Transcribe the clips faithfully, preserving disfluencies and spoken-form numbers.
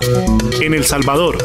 En El Salvador.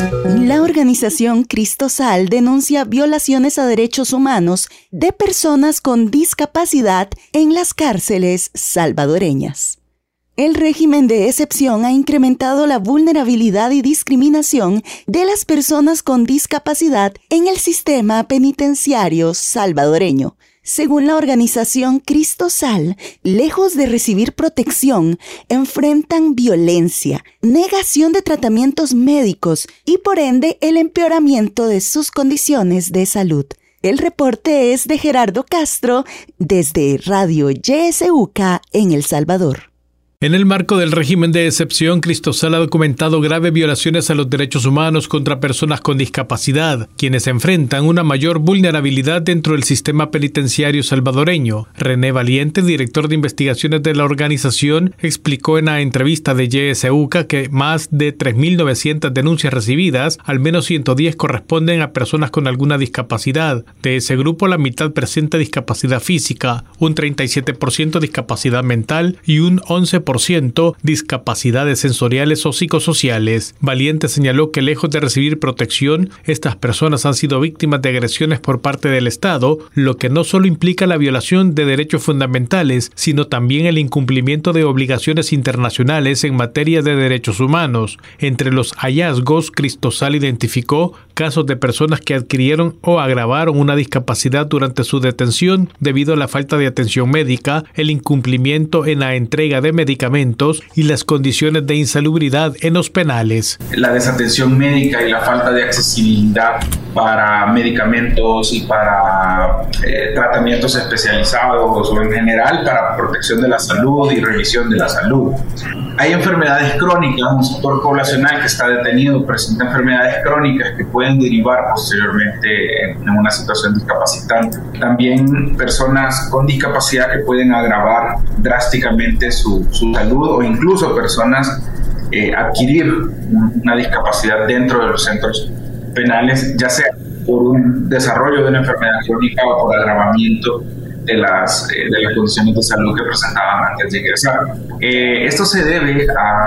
La organización Cristosal denuncia violaciones a derechos humanos de personas con discapacidad en las cárceles salvadoreñas. El régimen de excepción ha incrementado la vulnerabilidad y discriminación de las personas con discapacidad en el sistema penitenciario salvadoreño. Según la organización Cristosal, lejos de recibir protección, enfrentan violencia, negación de tratamientos médicos y por ende el empeoramiento de sus condiciones de salud. El reporte es de Gerardo Castro desde Radio Y S U C A en El Salvador. En el marco del régimen de excepción, Cristosal ha documentado graves violaciones a los derechos humanos contra personas con discapacidad, quienes enfrentan una mayor vulnerabilidad dentro del sistema penitenciario salvadoreño. René Valiente, director de investigaciones de la organización, explicó en la entrevista de Y S U C A que más de tres mil novecientas denuncias recibidas, al menos ciento diez corresponden a personas con alguna discapacidad. De ese grupo, la mitad presenta discapacidad física, un treinta y siete por ciento discapacidad mental y un once por ciento discapacidades sensoriales o psicosociales. Valiente señaló que lejos de recibir protección, estas personas han sido víctimas de agresiones por parte del Estado, lo que no solo implica la violación de derechos fundamentales, sino también el incumplimiento de obligaciones internacionales en materia de derechos humanos. Entre los hallazgos, Cristosal identificó casos de personas que adquirieron o agravaron una discapacidad durante su detención debido a la falta de atención médica, el incumplimiento en la entrega de medicamentos y las condiciones de insalubridad en los penales. La desatención médica y la falta de accesibilidad para medicamentos y para eh, tratamientos especializados o en general para protección de la salud y revisión de la salud. Hay enfermedades crónicas, un sector poblacional que está detenido presenta enfermedades crónicas que pueden derivar posteriormente en, en una situación discapacitante. También personas con discapacidad que pueden agravar drásticamente su, su salud o incluso personas eh, adquirir una discapacidad dentro de los centros penales, ya sea por un desarrollo de una enfermedad crónica o por agravamiento de las, eh, de las condiciones de salud que presentaban antes de ingresar. Eh, esto se debe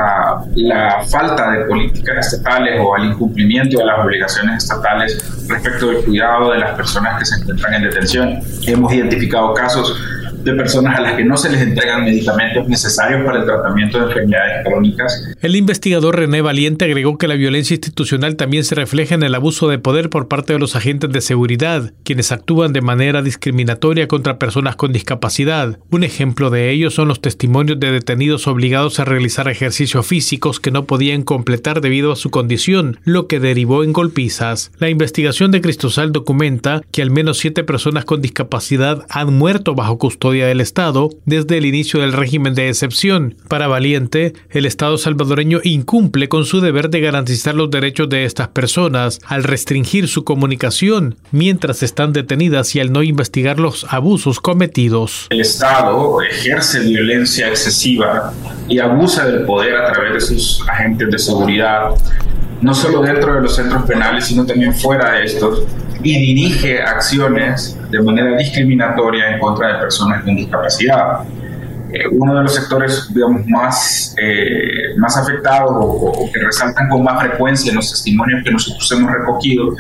a la falta de políticas estatales o al incumplimiento de las obligaciones estatales respecto del cuidado de las personas que se encuentran en detención. Hemos identificado casos de personas a las que no se les entregan medicamentos necesarios para el tratamiento de enfermedades crónicas. El investigador René Valiente agregó que la violencia institucional también se refleja en el abuso de poder por parte de los agentes de seguridad, quienes actúan de manera discriminatoria contra personas con discapacidad. Un ejemplo de ello son los testimonios de detenidos obligados a realizar ejercicios físicos que no podían completar debido a su condición, lo que derivó en golpizas. La investigación de Cristosal documenta que al menos siete personas con discapacidad han muerto bajo custodia del Estado desde el inicio del régimen de excepción. Para Valiente, el Estado salvadoreño incumple con su deber de garantizar los derechos de estas personas al restringir su comunicación mientras están detenidas y al no investigar los abusos cometidos. El Estado ejerce violencia excesiva y abusa del poder a través de sus agentes de seguridad, no solo dentro de los centros penales, sino también fuera de estos, y dirige acciones de manera discriminatoria en contra de personas con discapacidad. Eh, uno de los sectores, digamos, más, eh, más afectados o, o que resaltan con más frecuencia en los testimonios que nosotros hemos recogido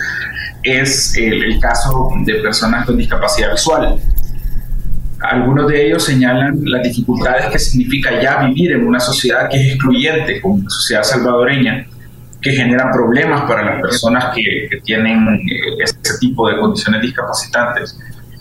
es el, el caso de personas con discapacidad visual. Algunos de ellos señalan las dificultades que significa ya vivir en una sociedad que es excluyente, como la sociedad salvadoreña, que genera problemas para las personas que, que tienen eh, este tipo de condiciones discapacitantes,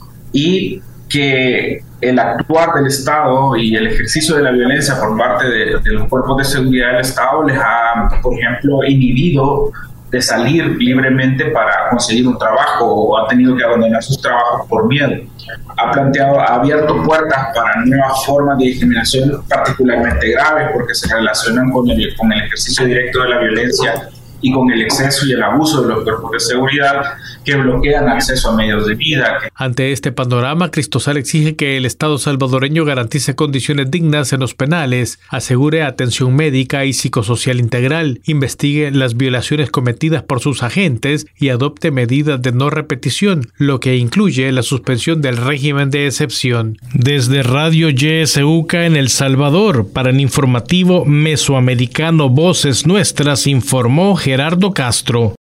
y que el actuar del Estado y el ejercicio de la violencia por parte de, de los cuerpos de seguridad del Estado les ha, por ejemplo, inhibido de salir libremente para conseguir un trabajo, o han tenido que abandonar sus trabajos por miedo. Ha planteado, ha abierto puertas para nuevas formas de discriminación particularmente graves porque se relacionan con el, con el ejercicio directo de la violencia y con el exceso y el abuso de los cuerpos de seguridad que bloquean acceso a medios de vida. Ante este panorama, Cristosal exige que el Estado salvadoreño garantice condiciones dignas en los penales, asegure atención médica y psicosocial integral, investigue las violaciones cometidas por sus agentes y adopte medidas de no repetición, lo que incluye la suspensión del régimen de excepción. Desde Radio Y S U C A en El Salvador, para el informativo mesoamericano Voces Nuestras, informó Gerardo Castro.